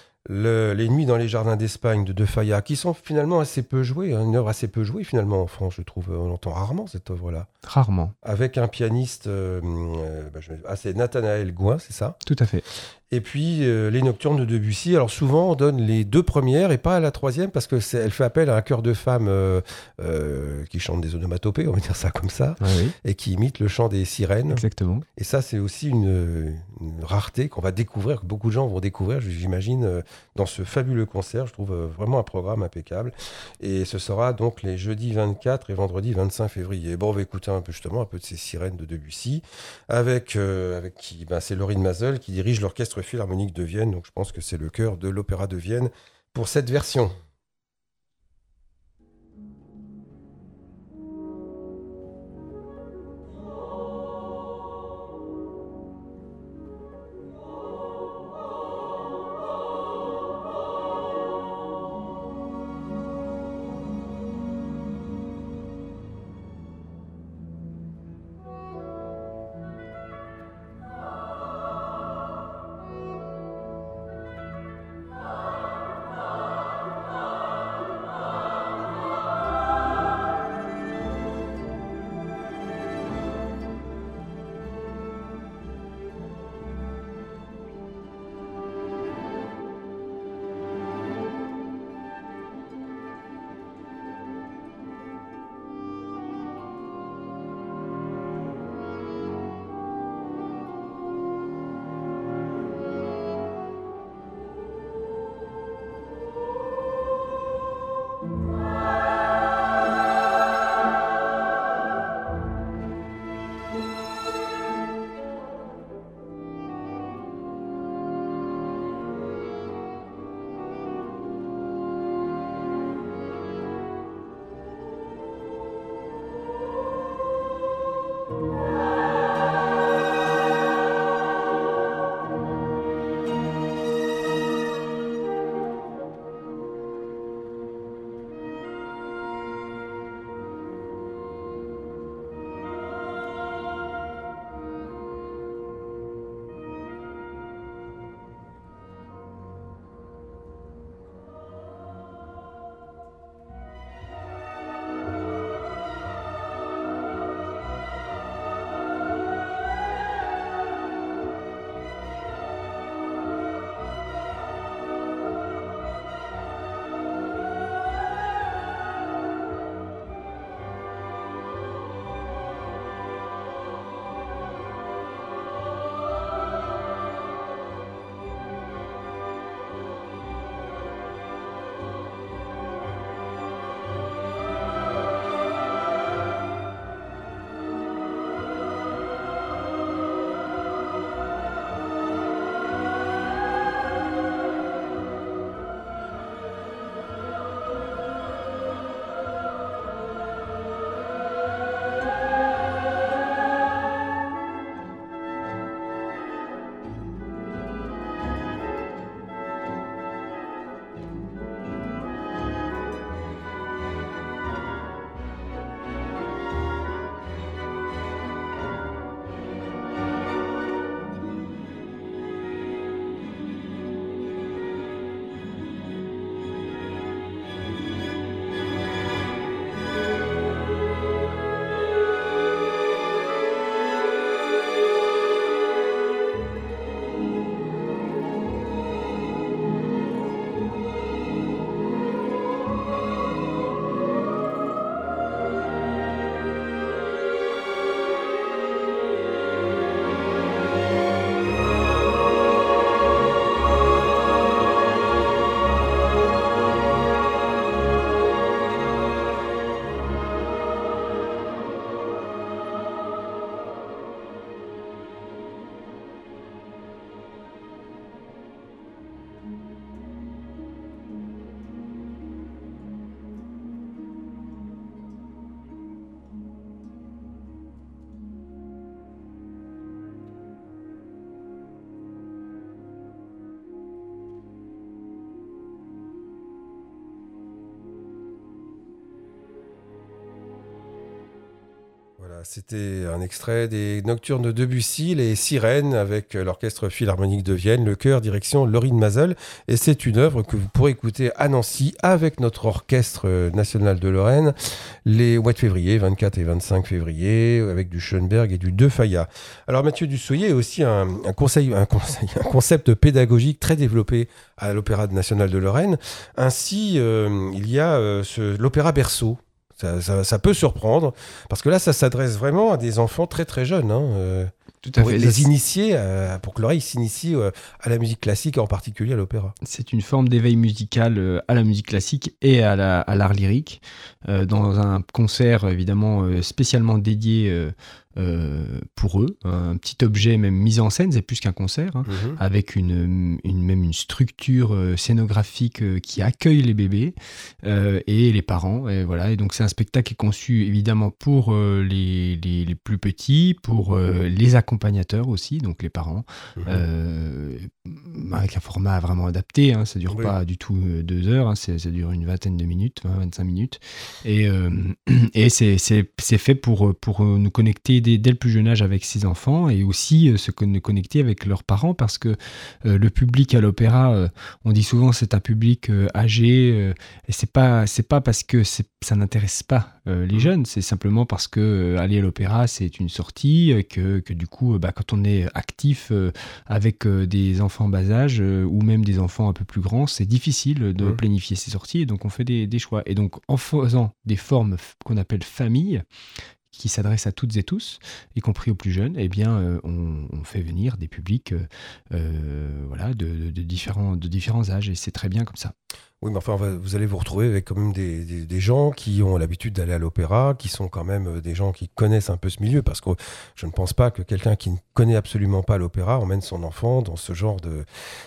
Le, les Nuits dans les jardins d'Espagne de De Falla, qui sont finalement assez peu jouées, hein, une œuvre assez peu jouée finalement en France, je trouve. On entend rarement cette œuvre-là. Rarement. Avec un pianiste, euh, euh, bah, je... ah, c'est Nathanaël Gouin, c'est ça ? Tout à fait. Et puis euh, les nocturnes de Debussy. Alors souvent on donne les deux premières et pas la troisième parce que c'est, elle fait appel à un chœur de femmes euh, euh, qui chante des onomatopées, on va dire ça comme ça, Ah oui, et qui imite le chant des sirènes. exactement. Et ça c'est aussi une, une rareté qu'on va découvrir, que beaucoup de gens vont découvrir, j'imagine, euh, dans ce fabuleux concert. Je trouve euh, vraiment un programme impeccable. Et ce sera donc les jeudis vingt-quatre et vendredi vingt-cinq février. Bon, on va écouter un peu justement un peu de ces sirènes de Debussy avec, euh, avec qui ben, c'est Laurine Mazel qui dirige l'orchestre philharmonique de Vienne, donc je pense que c'est le cœur de l'Opéra de Vienne pour cette version. C'était un extrait des Nocturnes de Debussy, les Sirènes, avec l'Orchestre Philharmonique de Vienne, le chœur direction Laurine Mazel. Et c'est une œuvre que vous pourrez écouter à Nancy avec notre Orchestre National de Lorraine, les mois de février, vingt-quatre et vingt-cinq février, avec du Schoenberg et du De Falla. Alors Mathieu Dussoyer est aussi un, un, conseil, un, conseil, un concept pédagogique très développé à l'Opéra national de Lorraine. Ainsi, euh, il y a euh, ce, l'opéra berceau. Ça, ça, ça peut surprendre, parce que là, ça s'adresse vraiment à des enfants très très jeunes. Hein, euh, Tout à pour fait. les initier, euh, pour que l'oreille s'initie euh, à la musique classique, en particulier à l'opéra. C'est une forme d'éveil musical euh, à la musique classique et à, la, à l'art lyrique, euh, dans un concert évidemment euh, spécialement dédié euh, euh, pour eux, un petit objet même mis en scène, c'est plus qu'un concert, hein, mmh. avec une, une, même une structure euh, scénographique euh, qui accueille les bébés euh, et les parents. Et, voilà. Et donc c'est un spectacle qui est conçu évidemment pour euh, les, les, les plus petits, pour euh, les accompagnateurs aussi, donc les parents, mmh. euh, avec un format vraiment adapté, hein, ça ne dure oui. pas du tout euh, deux heures, hein, c'est, ça dure une vingtaine de minutes, vingt, vingt-cinq minutes, et, euh, et c'est, c'est, c'est fait pour, pour nous connecter Dès, dès le plus jeune âge avec ses enfants et aussi euh, se connecter avec leurs parents parce que euh, le public à l'opéra, euh, on dit souvent c'est un public euh, âgé euh, et c'est pas, c'est pas parce que c'est, ça n'intéresse pas euh, les jeunes, c'est simplement parce que euh, aller à l'opéra c'est une sortie, euh, que, que du coup euh, bah, quand on est actif euh, avec euh, des enfants bas âge euh, ou même des enfants un peu plus grands, c'est difficile de mmh. planifier ces sorties et donc on fait des, des choix. Et donc en faisant des formes qu'on appelle famille, qui s'adresse à toutes et tous, y compris aux plus jeunes, eh bien, euh, on, on fait venir des publics euh, euh, voilà, de, de, de, différents, de différents âges, et c'est très bien comme ça. Oui, mais enfin, vous allez vous retrouver avec quand même des, des, des gens qui ont l'habitude d'aller à l'opéra, qui sont quand même des gens qui connaissent un peu ce milieu, parce que je ne pense pas que quelqu'un qui ne connaît absolument pas l'opéra emmène son enfant dans ce genre de,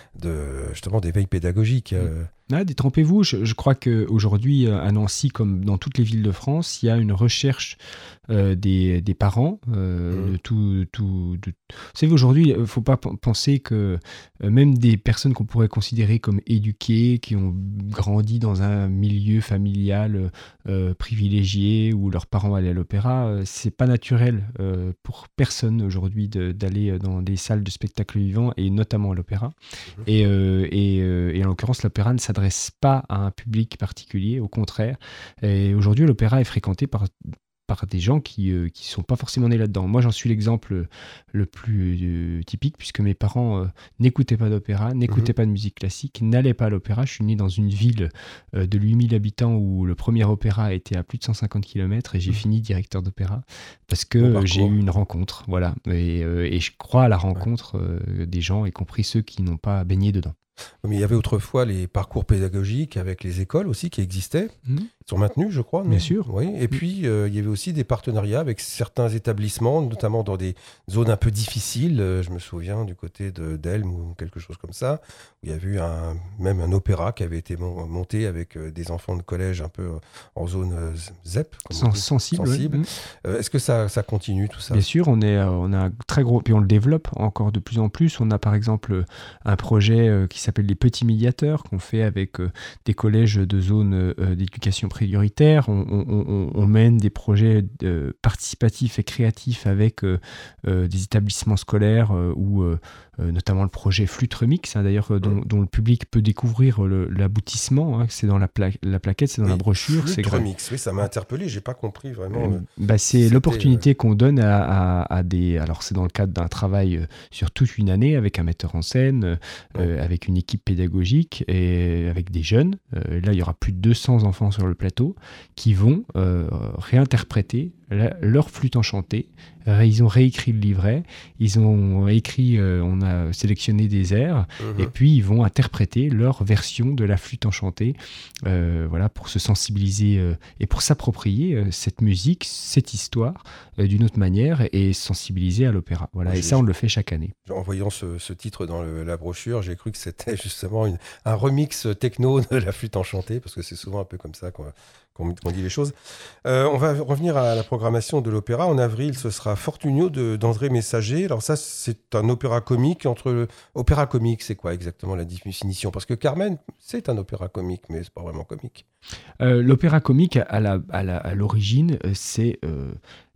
de justement, d'éveil pédagogique. Mmh. Ah, détrompez-vous, je, je crois qu'aujourd'hui, à Nancy, comme dans toutes les villes de France, il y a une recherche euh, des, des parents. Euh, mmh. de tout, tout, de... Vous savez, aujourd'hui, il ne faut pas p- penser que euh, même des personnes qu'on pourrait considérer comme éduquées, qui ont grandi dans un milieu familial euh, privilégié où leurs parents allaient à l'opéra, euh, c'est pas naturel euh, pour personne aujourd'hui de, d'aller dans des salles de spectacle vivant et notamment à l'opéra. Mmh. Et, euh, et, euh, et en l'occurrence, l'opéra ne s'adresse pas à un public particulier, au contraire. Et aujourd'hui, l'opéra est fréquenté par par des gens qui ne euh, qui sont pas forcément nés là-dedans. Moi, j'en suis l'exemple le plus euh, typique, puisque mes parents euh, n'écoutaient pas d'opéra, n'écoutaient mmh. pas de musique classique, n'allaient pas à l'opéra. Je suis né dans une ville euh, de huit mille habitants où le premier opéra était à plus de cent cinquante kilomètres et j'ai mmh. fini directeur d'opéra parce que bon j'ai eu une rencontre. Voilà. Et, euh, et je crois à la rencontre euh, des gens, y compris ceux qui n'ont pas baigné dedans. Mais il y avait autrefois les parcours pédagogiques avec les écoles aussi qui existaient. Mmh. Ils sont maintenus, je crois. Non ? Bien sûr. Oui. Et puis, euh, il y avait aussi des partenariats avec certains établissements, notamment dans des zones un peu difficiles. Euh, je me souviens du côté de d'Elm ou quelque chose comme ça, où il y avait eu un, même un opéra qui avait été mon, monté avec euh, des enfants de collège un peu euh, en zone euh, Z E P. Sens- sensible. sensible. Oui. Euh, est-ce que ça, ça continue, tout ça ? Bien sûr, on, est, euh, on a un très gros... Puis on le développe encore de plus en plus. On a par exemple un projet euh, qui s'appelle les Petits Médiateurs, qu'on fait avec euh, des collèges de zones euh, d'éducation prioritaire. On, on, on, on mène des projets euh, participatifs et créatifs avec euh, euh, des établissements scolaires euh, où euh, euh, notamment le projet Flûte Remix, hein, d'ailleurs, euh, dont, dont le public peut découvrir le, l'aboutissement. Hein, c'est dans la, pla- la plaquette, c'est dans oui, la brochure. Flûte c'est gra- Remix, oui, ça m'a interpellé, j'ai pas compris vraiment. Euh, bah, c'est l'opportunité euh... qu'on donne à, à, à des... Alors, c'est dans le cadre d'un travail euh, sur toute une année avec un metteur en scène, euh, ouais. avec une équipe pédagogique et avec des jeunes. Euh, là, il y aura plus de deux cents enfants sur le plateau qui vont euh, réinterpréter la, leur flûte enchantée. Ils ont réécrit le livret, ils ont écrit, euh, on a sélectionné des airs, mmh. et puis ils vont interpréter leur version de la flûte enchantée, euh, voilà, pour se sensibiliser euh, et pour s'approprier euh, cette musique, cette histoire euh, d'une autre manière et sensibiliser à l'opéra. Voilà, ouais, et ça, on le fait chaque année. En voyant ce, ce titre dans le, la brochure, j'ai cru que c'était justement une, un remix techno de la flûte enchantée, parce que c'est souvent un peu comme ça qu'on, qu'on, qu'on dit les choses. Euh, on va revenir à la programmation de l'opéra. En avril, ce sera Fortunio de, d'André Messager. Alors ça, c'est un opéra comique. Entre le... Opéra comique, c'est quoi exactement la définition ? Parce que Carmen, c'est un opéra comique, mais c'est pas vraiment comique. Euh, l'opéra comique, à, la, à, la, à l'origine, c'est... Euh,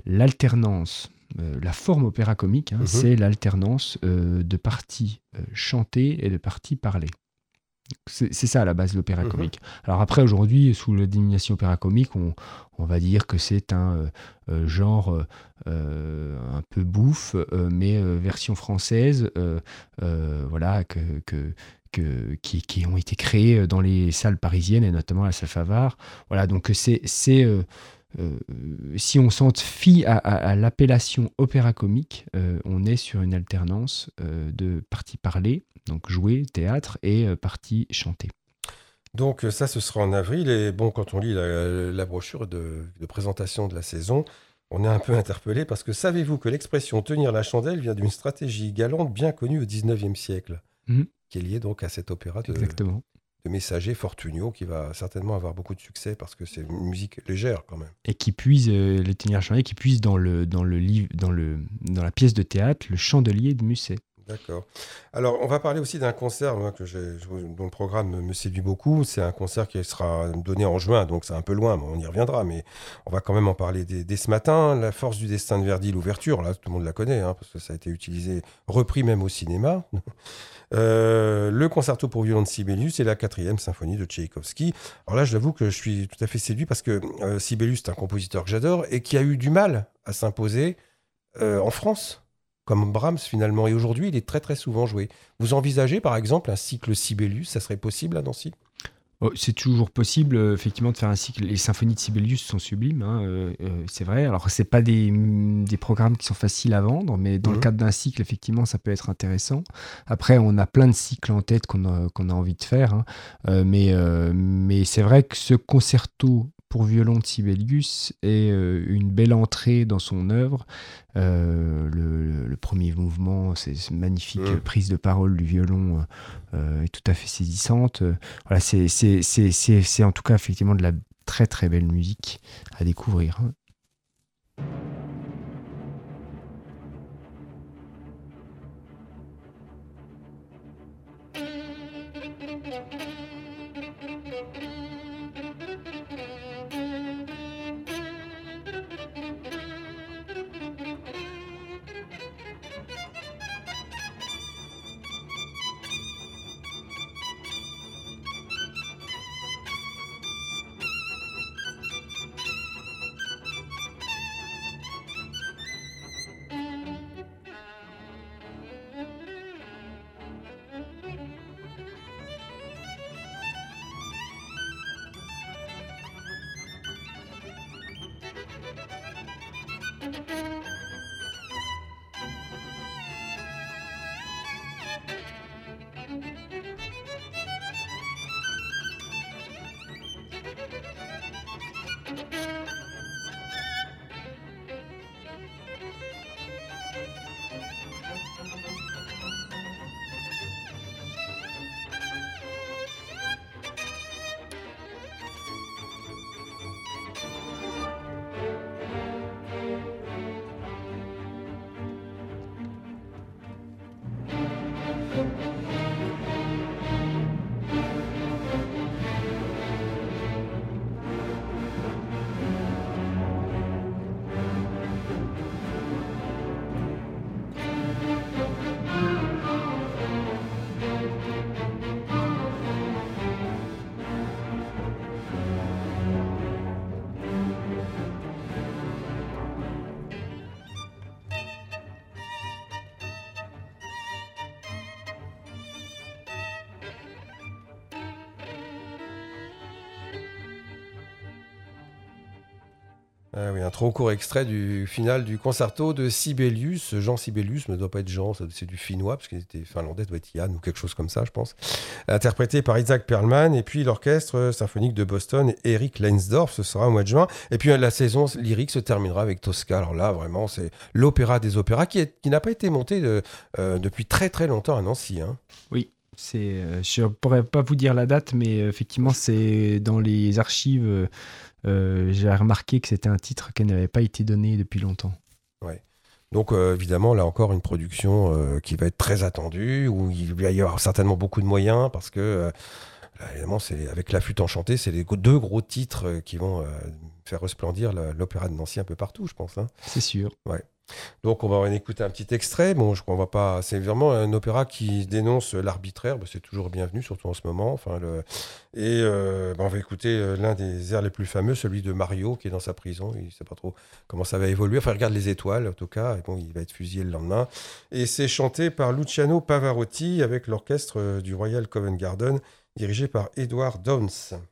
l'alternance, euh, la forme opéra comique, hein, mmh. c'est l'alternance euh, de parties euh, chantées et de parties parlées. C'est, c'est ça à la base l'opéra mmh. comique. Alors après, aujourd'hui, sous la dénomination opéra comique, on, on va dire que c'est un euh, genre euh, un peu bouffe, euh, mais euh, version française, euh, euh, voilà, que, que, que, qui, qui ont été créés dans les salles parisiennes, et notamment la salle Favart. Voilà, donc c'est... c'est euh, Euh, si on s'en fie à, à, à l'appellation opéra comique, euh, on est sur une alternance euh, de parties parlées, donc jouées, théâtre, et euh, parties chantées. Donc ça, ce sera en avril. Et bon, quand on lit la, la brochure de, de présentation de la saison, on est un peu interpellé parce que savez-vous que l'expression « tenir la chandelle » vient d'une stratégie galante bien connue au dix-neuvième siècle, mmh. qui est liée donc à cet opéra de... Exactement. de Messager Fortunio, qui va certainement avoir beaucoup de succès parce que c'est une musique légère quand même. Et qui puise, euh, les tenir chandelle, qui puise dans, le, dans, le livre, dans, le, dans la pièce de théâtre, le Chandelier de Musset. D'accord. Alors, on va parler aussi d'un concert moi, que j'ai, dont le programme me séduit beaucoup. C'est un concert qui sera donné en juin, donc c'est un peu loin, mais on y reviendra. Mais on va quand même en parler dès, dès ce matin. La Force du destin de Verdi, l'ouverture, là, tout le monde la connaît, hein, parce que ça a été utilisé, repris même au cinéma. Euh, le concerto pour violon de Sibelius et la quatrième symphonie de Tchaïkovski. Alors là, je l'avoue que je suis tout à fait séduit parce que euh, Sibelius, c'est un compositeur que j'adore et qui a eu du mal à s'imposer euh, en France, comme Brahms finalement. Et aujourd'hui, il est très très souvent joué. Vous envisagez par exemple un cycle Sibelius, ça serait possible à Nancy ? Oh, c'est toujours possible, euh, effectivement, de faire un cycle. Les symphonies de Sibelius sont sublimes, hein, euh, euh, c'est vrai. Alors, c'est pas des, des programmes qui sont faciles à vendre, mais dans mmh. le cadre d'un cycle, effectivement, ça peut être intéressant. Après, on a plein de cycles en tête qu'on a, qu'on a envie de faire, hein, euh, mais, euh, mais c'est vrai que ce concerto pour violon de Sibelius est euh, une belle entrée dans son œuvre. Euh, le, le premier mouvement, c'est une magnifique mmh. prise de parole du violon, euh, est tout à fait saisissante. Voilà, c'est, c'est, c'est, c'est, c'est en tout cas effectivement de la très très belle musique à découvrir. Ah oui, un trop court extrait du final du concerto de Sibelius. Jean Sibelius ne doit pas être Jean, c'est du finnois, parce qu'il était finlandais, doit être Yann ou quelque chose comme ça, je pense. Interprété par Isaac Perlman, et puis l'orchestre symphonique de Boston, Eric Leinsdorf, ce sera au mois de juin. Et puis la saison lyrique se terminera avec Tosca. Alors là, vraiment, c'est l'opéra des opéras qui, est, qui n'a pas été monté de, euh, depuis très très longtemps à Nancy. Hein. Oui. C'est, euh, je ne pourrais pas vous dire la date, mais euh, effectivement, c'est dans les archives. Euh, euh, j'ai remarqué que c'était un titre qui n'avait pas été donné depuis longtemps. Ouais. Donc, euh, évidemment, là encore, une production euh, qui va être très attendue, où il va y avoir certainement beaucoup de moyens, parce que euh, Là, évidemment, c'est, avec La Flûte enchantée, c'est les deux gros titres qui vont euh, faire resplendir la, l'opéra de Nancy un peu partout, je pense. Hein. C'est sûr. Ouais. Donc on va en écouter un petit extrait. Bon, je crois qu'on va pas. C'est vraiment un opéra qui dénonce l'arbitraire. Ben, c'est toujours bienvenu, surtout en ce moment. Enfin, le... Et euh, ben, on va écouter l'un des airs les plus fameux, celui de Mario, qui est dans sa prison. Il ne sait pas trop comment ça va évoluer. Enfin, il regarde les étoiles, en tout cas. Et bon, il va être fusillé le lendemain. Et c'est chanté par Luciano Pavarotti avec l'orchestre du Royal Covent Garden, dirigé par Edward Downes.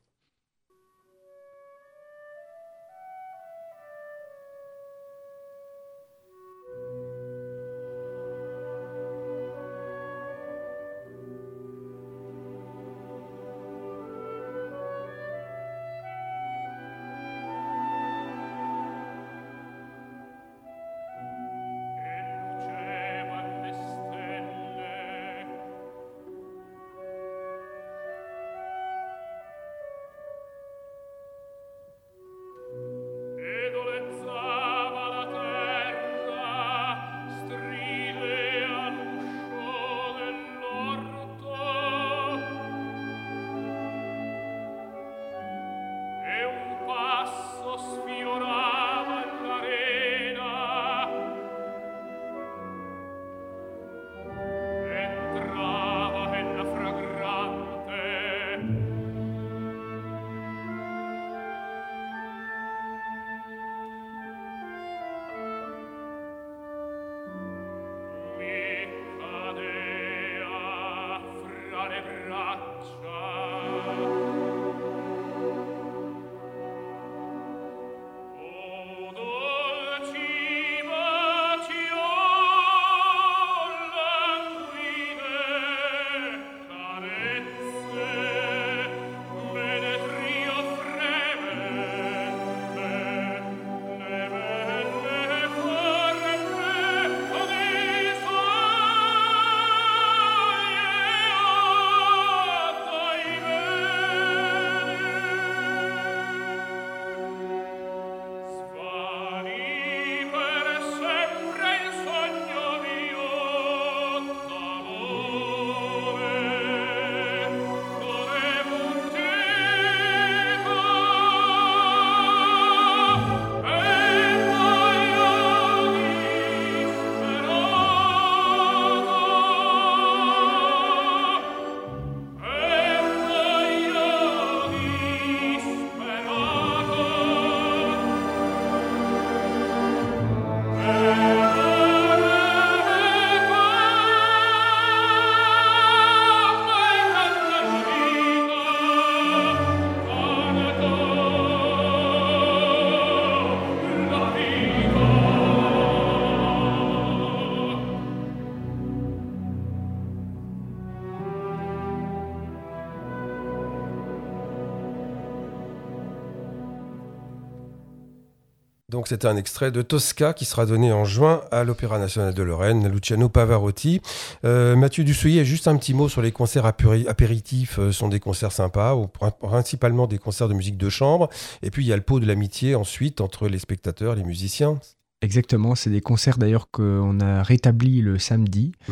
Donc c'était un extrait de Tosca qui sera donné en juin à l'Opéra National de Lorraine, Luciano Pavarotti. Euh, Mathieu Dussouillet, juste un petit mot sur les concerts apéri- apéritifs. Ce sont des concerts sympas, ou principalement des concerts de musique de chambre. Et puis il y a le pot de l'amitié ensuite entre les spectateurs, les musiciens. Exactement, c'est des concerts d'ailleurs qu'on a rétablis le samedi. Mmh.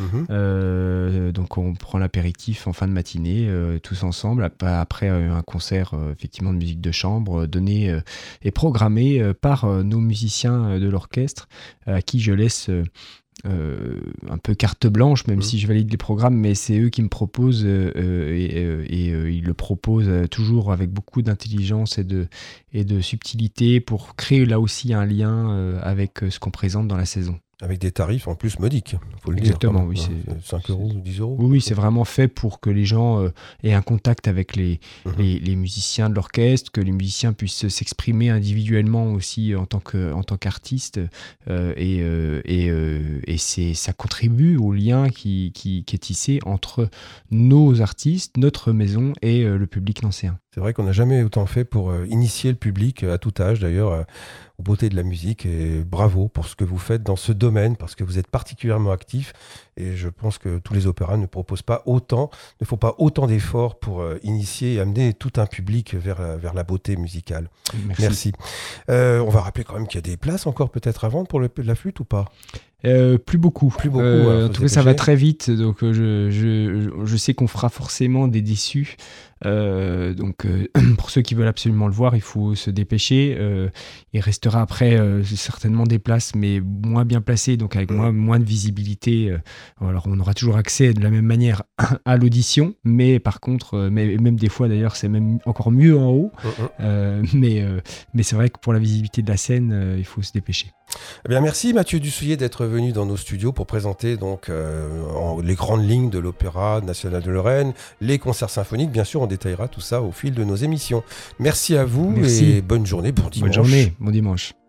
Euh, donc on prend l'apéritif en fin de matinée, euh, tous ensemble, après euh, un concert euh, effectivement de musique de chambre, donné euh, et programmé euh, par euh, nos musiciens de l'orchestre, à qui je laisse euh, Euh, un peu carte blanche, même mmh. si je valide les programmes, mais c'est eux qui me proposent euh, et, euh, et euh, ils le proposent toujours avec beaucoup d'intelligence et de, et de subtilité pour créer là aussi un lien euh, avec ce qu'on présente dans la saison. Avec des tarifs en plus modiques, il faut le Exactement, dire. Exactement, oui. C'est cinq euros ou dix euros. Oui, oui, c'est vraiment fait pour que les gens euh, aient un contact avec les, mmh. les, les musiciens de l'orchestre, que les musiciens puissent s'exprimer individuellement aussi en tant, que, en tant qu'artistes. Euh, et euh, et, euh, et c'est, ça contribue au lien qui, qui, qui est tissé entre nos artistes, notre maison et euh, le public nancéen. C'est vrai qu'on n'a jamais autant fait pour euh, initier le public, à tout âge d'ailleurs, euh, aux beautés de la musique. Et bravo pour ce que vous faites dans ce domaine, parce que vous êtes particulièrement actif. Et je pense que tous les opéras ne proposent pas autant, ne font pas autant d'efforts pour euh, initier et amener tout un public vers, euh, vers la beauté musicale. Merci. Merci. Euh, on va rappeler quand même qu'il y a des places encore peut-être à vendre pour le, la flûte ou pas ? Euh, plus beaucoup. Plus beaucoup. Euh, ouais, en tout cas, ça va très vite. Donc, euh, je, je, je sais qu'on fera forcément des déçus. Euh, donc, euh, pour ceux qui veulent absolument le voir, il faut se dépêcher. Euh, il restera après euh, certainement des places, mais moins bien placées, donc avec moins, moins de visibilité. Euh, alors, on aura toujours accès de la même manière à l'audition, mais par contre, euh, mais, même des fois d'ailleurs, c'est même encore mieux en haut. Euh, mais, euh, mais c'est vrai que pour la visibilité de la scène, euh, il faut se dépêcher. Eh bien, merci Mathieu Dussouillet d'être venu dans nos studios pour présenter donc euh, en, les grandes lignes de l'Opéra national de Lorraine, les concerts symphoniques. Bien sûr, on détaillera tout ça au fil de nos émissions. Merci à vous merci. Et bonne journée, bon dimanche. Bonne journée, bon dimanche.